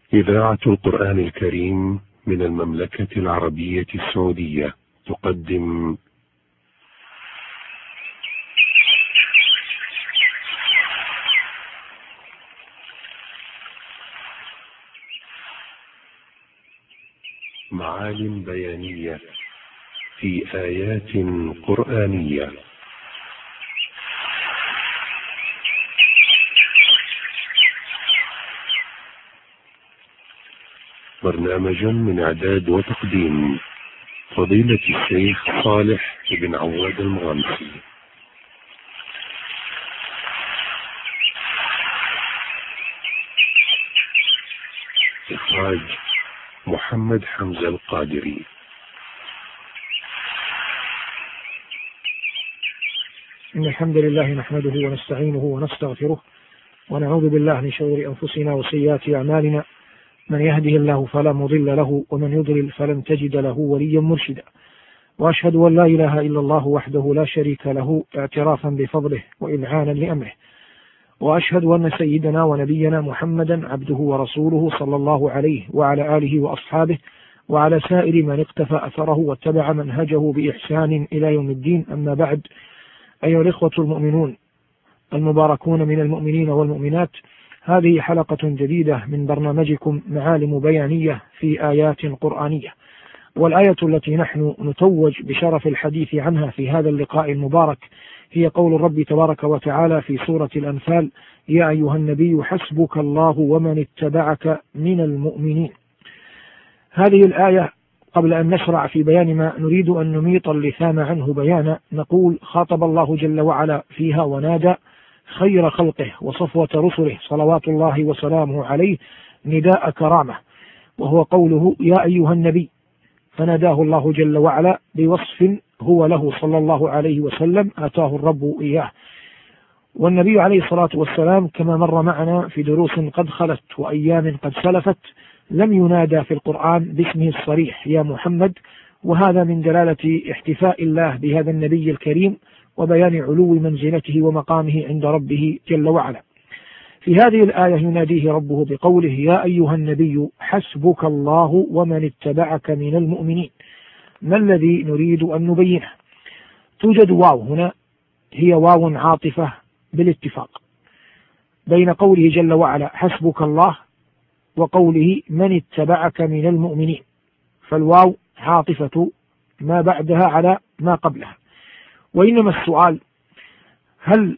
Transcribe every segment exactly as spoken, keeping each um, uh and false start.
إذاعة القرآن الكريم من المملكة العربية السعودية تقدم معالم بيانية في آيات قرآنية. برنامج من إعداد وتقديم فضيلة الشيخ صالح بن عواد المغامسي. إخراج محمد حمزة القادري. إن الحمد لله نحمده ونستعينه ونستغفره ونعوذ بالله من شرور أنفسنا وسيئات أعمالنا، من يهده الله فلا مضل له ومن يضلل فلن تجد له وليا مرشدا، وأشهد أن لا إله إلا الله وحده لا شريك له اعترافا بفضله وإذعانا لأمره، وأشهد أن سيدنا ونبينا محمدا عبده ورسوله صلى الله عليه وعلى آله وأصحابه وعلى سائر من اقتفى أثره واتبع منهجه بإحسان إلى يوم الدين. أما بعد، أيها الإخوة المؤمنون المباركون من المؤمنين والمؤمنات، هذه حلقة جديدة من برنامجكم معالم بيانية في آيات قرآنية، والآية التي نحن نتوج بشرف الحديث عنها في هذا اللقاء المبارك هي قول الرب تبارك وتعالى في سورة الأنفال: يا أيها النبي حسبك الله ومن اتبعك من المؤمنين. هذه الآية قبل أن نشرع في بيان ما نريد أن نميط اللثام عنه بيانا، نقول: خاطب الله جل وعلا فيها ونادى خير خلقه وصفوة رسله صلوات الله وسلامه عليه نداء كرامة، وهو قوله يا أيها النبي، فناداه الله جل وعلا بوصف هو له صلى الله عليه وسلم آتاه الرب إياه. والنبي عليه الصلاة والسلام كما مر معنا في دروس قد خلت وأيام قد سلفت لم ينادى في القرآن باسمه الصريح يا محمد، وهذا من دلالة احتفاء الله بهذا النبي الكريم وبيان علو منزلته ومقامه عند ربه جل وعلا. في هذه الآية يناديه ربه بقوله يا أيها النبي حسبك الله ومن اتبعك من المؤمنين. ما الذي نريد أن نبينه؟ توجد واو هنا، هي واو عاطفة بالاتفاق بين قوله جل وعلا حسبك الله وقوله من اتبعك من المؤمنين، فالواو عاطفة ما بعدها على ما قبلها. وإنما السؤال: هل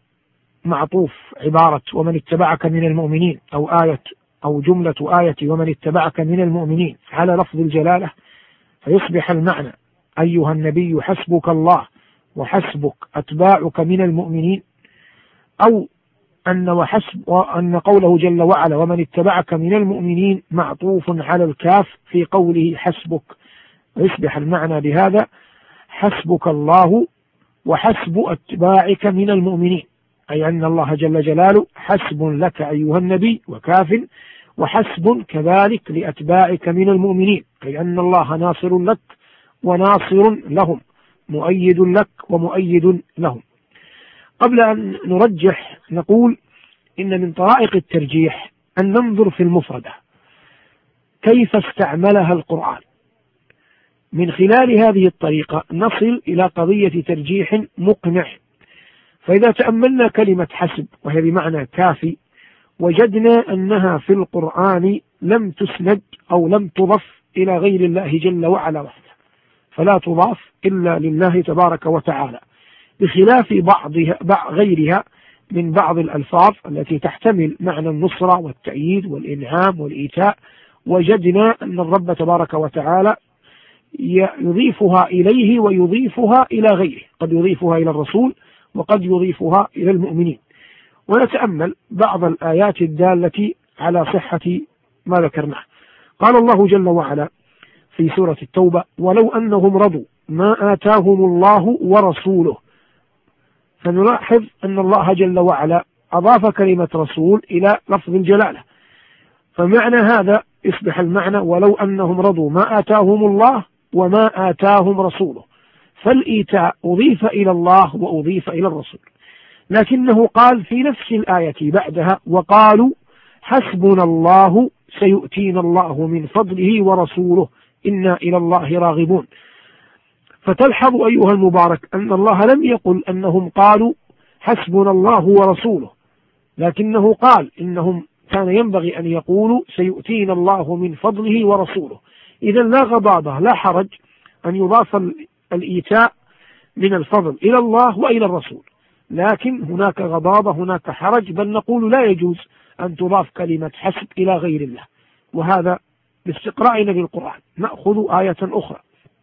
معطوف عبارة ومن اتبعك من المؤمنين أو آية أو جملة آية ومن اتبعك من المؤمنين على لفظ الجلالة فيصبح المعنى أيها النبي حسبك الله وحسبك أتباعك من المؤمنين، أو أن وحسب وأن قوله جل وعلا ومن اتبعك من المؤمنين معطوف على الكاف في قوله حسبك، ويصبح المعنى بهذا حسبك الله وحسب أتباعك من المؤمنين، أي أن الله جل جلاله حسب لك أيها النبي وكاف، وحسب كذلك لأتباعك من المؤمنين، أي أن الله ناصر لك وناصر لهم، مؤيد لك ومؤيد لهم. قبل أن نرجح نقول إن من طرائق الترجيح أن ننظر في المفردة كيف استعملها القرآن. من خلال هذه الطريقة نصل إلى قضية ترجيح مقنع. فإذا تأملنا كلمة حسب وهي بمعنى كافي، وجدنا أنها في القرآن لم تسند أو لم تضف إلى غير الله جل وعلا وحده، فلا تضاف إلا لله تبارك وتعالى، بخلاف بعضها بعض غيرها من بعض الألفاظ التي تحتمل معنى النصرة والتأييد والإنعام والإيتاء، وجدنا أن الرب تبارك وتعالى يضيفها إليه ويضيفها إلى غيره، قد يضيفها إلى الرسول وقد يضيفها إلى المؤمنين. ونتأمل بعض الآيات الدالة على صحة ما ذكرناه. قال الله جل وعلا في سورة التوبة ولو أنهم رضوا ما آتاهم الله ورسوله، فنلاحظ أن الله جل وعلا أضاف كلمة رسول إلى لفظ الجلالة، فمعنى هذا يصبح المعنى ولو أنهم رضوا ما آتاهم الله وما آتاهم رسوله، فالإيتاء أضيف إلى الله وأضيف إلى الرسول، لكنه قال في نفس الآية بعدها وقالوا حسبنا الله سيؤتينا الله من فضله ورسوله إنا إلى الله راغبون. فتلحظ أيها المبارك أن الله لم يقل أنهم قالوا حسبنا الله ورسوله، لكنه قال إنهم كان ينبغي أن يقولوا سيؤتينا الله من فضله ورسوله. إذا لا غضاضة لا حرج أن يضاف الإيتاء من الفضل إلى الله وإلى الرسول، لكن هناك غضاضة هناك حرج، بل نقول لا يجوز أن تضاف كلمة حسب إلى غير الله. وهذا باستقراءنا للقرآن. نأخذ آية أخرى.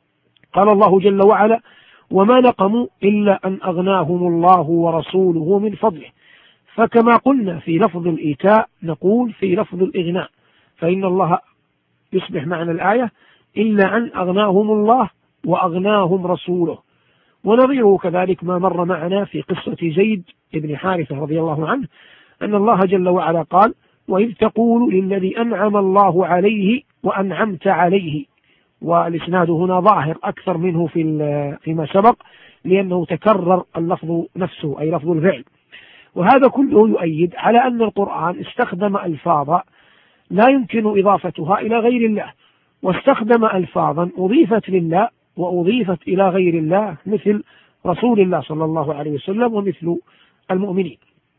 قال الله جل وعلا وما نقموا إلا أن أغناهم الله ورسوله من فضله. فكما قلنا في لفظ الإيتاء نقول في لفظ الإغناء، فإن الله يصبح معنى الآية إلا أن أغناهم الله وأغناهم رسوله. ونظيره كذلك ما مر معنا في قصة زيد بن حارثة رضي الله عنه، أن الله جل وعلا قال وإذ تقول للذي أنعم الله عليه وأنعمت عليه، والإسناد هنا ظاهر أكثر منه في فيما سبق لأنه تكرر اللفظ نفسه أي لفظ الفعل. وهذا كله يؤيد على أن القرآن استخدم ألفاظا لا يمكن إضافتها إلى غير الله، واستخدم ألفاظا أضيفت لله وأضيفت إلى غير الله مثل رسول الله صلى الله عليه وسلم ومثل المؤمنين.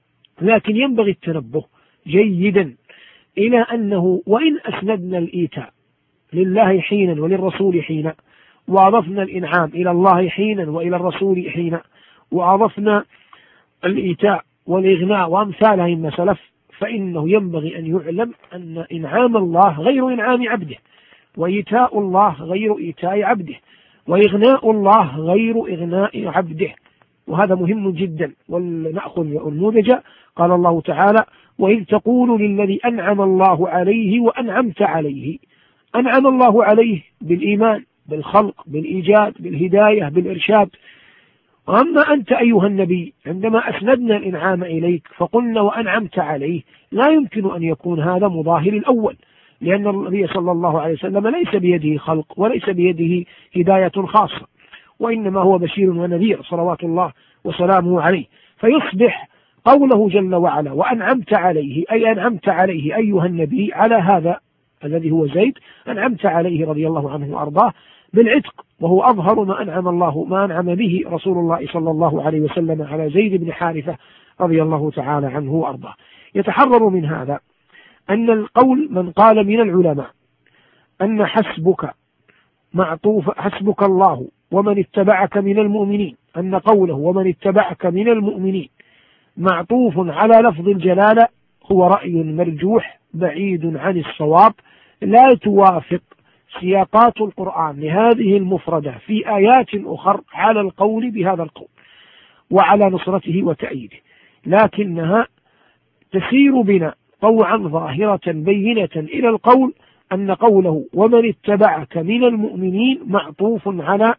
لكن ينبغي التنبه جيدا إلى أنه وإن أسندنا الإيتاء لله حينا وللرسول حينا، وأضفنا الإنعام إلى الله حينا وإلى الرسول حينا، وأضفنا الإيتاء والإغناء وأمثالها مما سلف، فإنه ينبغي أن يعلم أن إنعام الله غير إنعام عبده، وإيتاء الله غير إيتاء عبده، وإغناء الله غير إغناء عبده. وهذا مهم جدا. ولنأخذ النموذج. قال الله تعالى وإذ تقول للذي أنعم الله عليه وأنعمت عليه. أنعم الله عليه بالإيمان بالخلق بالإيجاد بالهداية بالإرشاد. وأما أنت أيها النبي عندما أسندنا الإنعام إليك فقلنا وأنعمت عليه، لا يمكن أن يكون هذا مظاهر الأول، لأن النبي صلى الله عليه وسلم ليس بيده خلق وليس بيده هداية خاصة، وإنما هو بشير ونذير صلوات الله وسلامه عليه. فيصبح قوله جل وعلا وأنعمت عليه أي أنعمت عليه أيها النبي على هذا الذي هو زيد، أنعمت عليه رضي الله عنه وأرضاه بالعتق، وهو أظهر ما أنعم الله ما أنعم به رسول الله صلى الله عليه وسلم على زيد بن حارثة رضي الله تعالى عنه وأرضاه. يتحرر من هذا أن القول من قال من العلماء أن حسبك معطوف حسبك الله ومن اتبعك من المؤمنين، أن قوله ومن اتبعك من المؤمنين معطوف على لفظ الجلالة هو رأي مرجوح بعيد عن الصواب، لا توافق سياقات القرآن لهذه المفردة في آيات أخر على القول بهذا القول وعلى نصرته وتأييده، لكنها تسير بنا طوعا ظاهرة بينة إلى القول أن قوله ومن اتبعك من المؤمنين معطوف على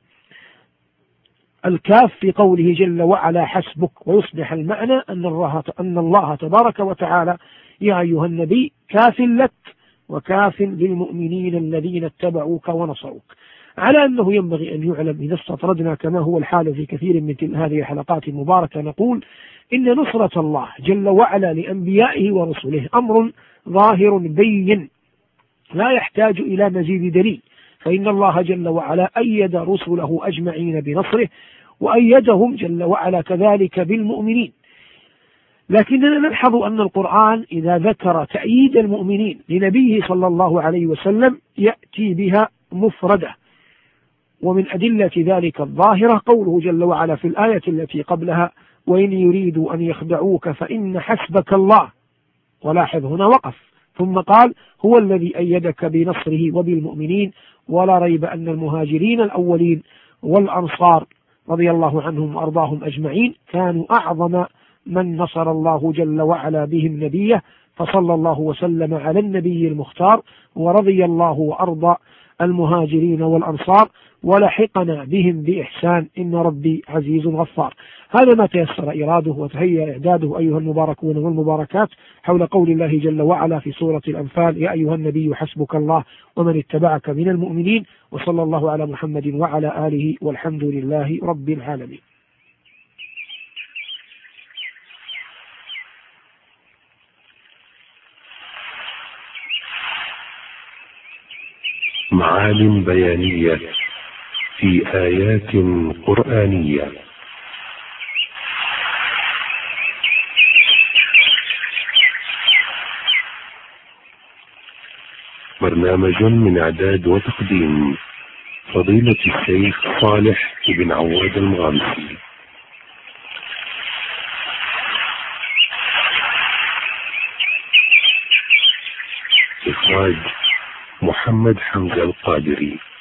الكاف في قوله جل وعلا حسبك، ويصبح المعنى أن الله, أن الله تبارك وتعالى يا أيها النبي كاف لك وكاف للمؤمنين الذين اتبعوك ونصروك. على أنه ينبغي أن يعلم إذا استطردنا كما هو الحال في كثير من هذه الحلقات المباركة نقول إن نصرة الله جل وعلا لأنبيائه ورسله أمر ظاهر بين لا يحتاج إلى مزيد دليل، فإن الله جل وعلا أيد رسله أجمعين بنصره وأيدهم جل وعلا كذلك بالمؤمنين. لكننا نلحظ أن القرآن إذا ذكر تأييد المؤمنين لنبيه صلى الله عليه وسلم يأتي بها مفردة، ومن أدلة ذلك الظاهرة قوله جل وعلا في الآية التي قبلها وإن يريدوا أن يخدعوك فإن حسبك الله، ولاحظ هنا وقف ثم قال هو الذي أيدك بنصره وبالمؤمنين. ولا ريب أن المهاجرين الأولين والأنصار رضي الله عنهم وأرضاهم أجمعين كانوا أعظم من نصر الله جل وعلا بهم نبيه، فصلى الله وسلم على النبي المختار ورضي الله وأرضى المهاجرين والأنصار ولحقنا بهم بإحسان إن ربي عزيز غفار. هذا ما تيسر إراده وتهيأ إعداده أيها المباركون والمباركات حول قول الله جل وعلا في سورة الأنفال يا أيها النبي حسبك الله ومن اتبعك من المؤمنين. وصلى الله على محمد وعلى آله والحمد لله رب العالمين. معالم بيانية في آيات قرآنية. برنامج من إعداد وتقديم فضيلة الشيخ صالح بن عواد المغامسي. إخراج محمد حمزة القادري.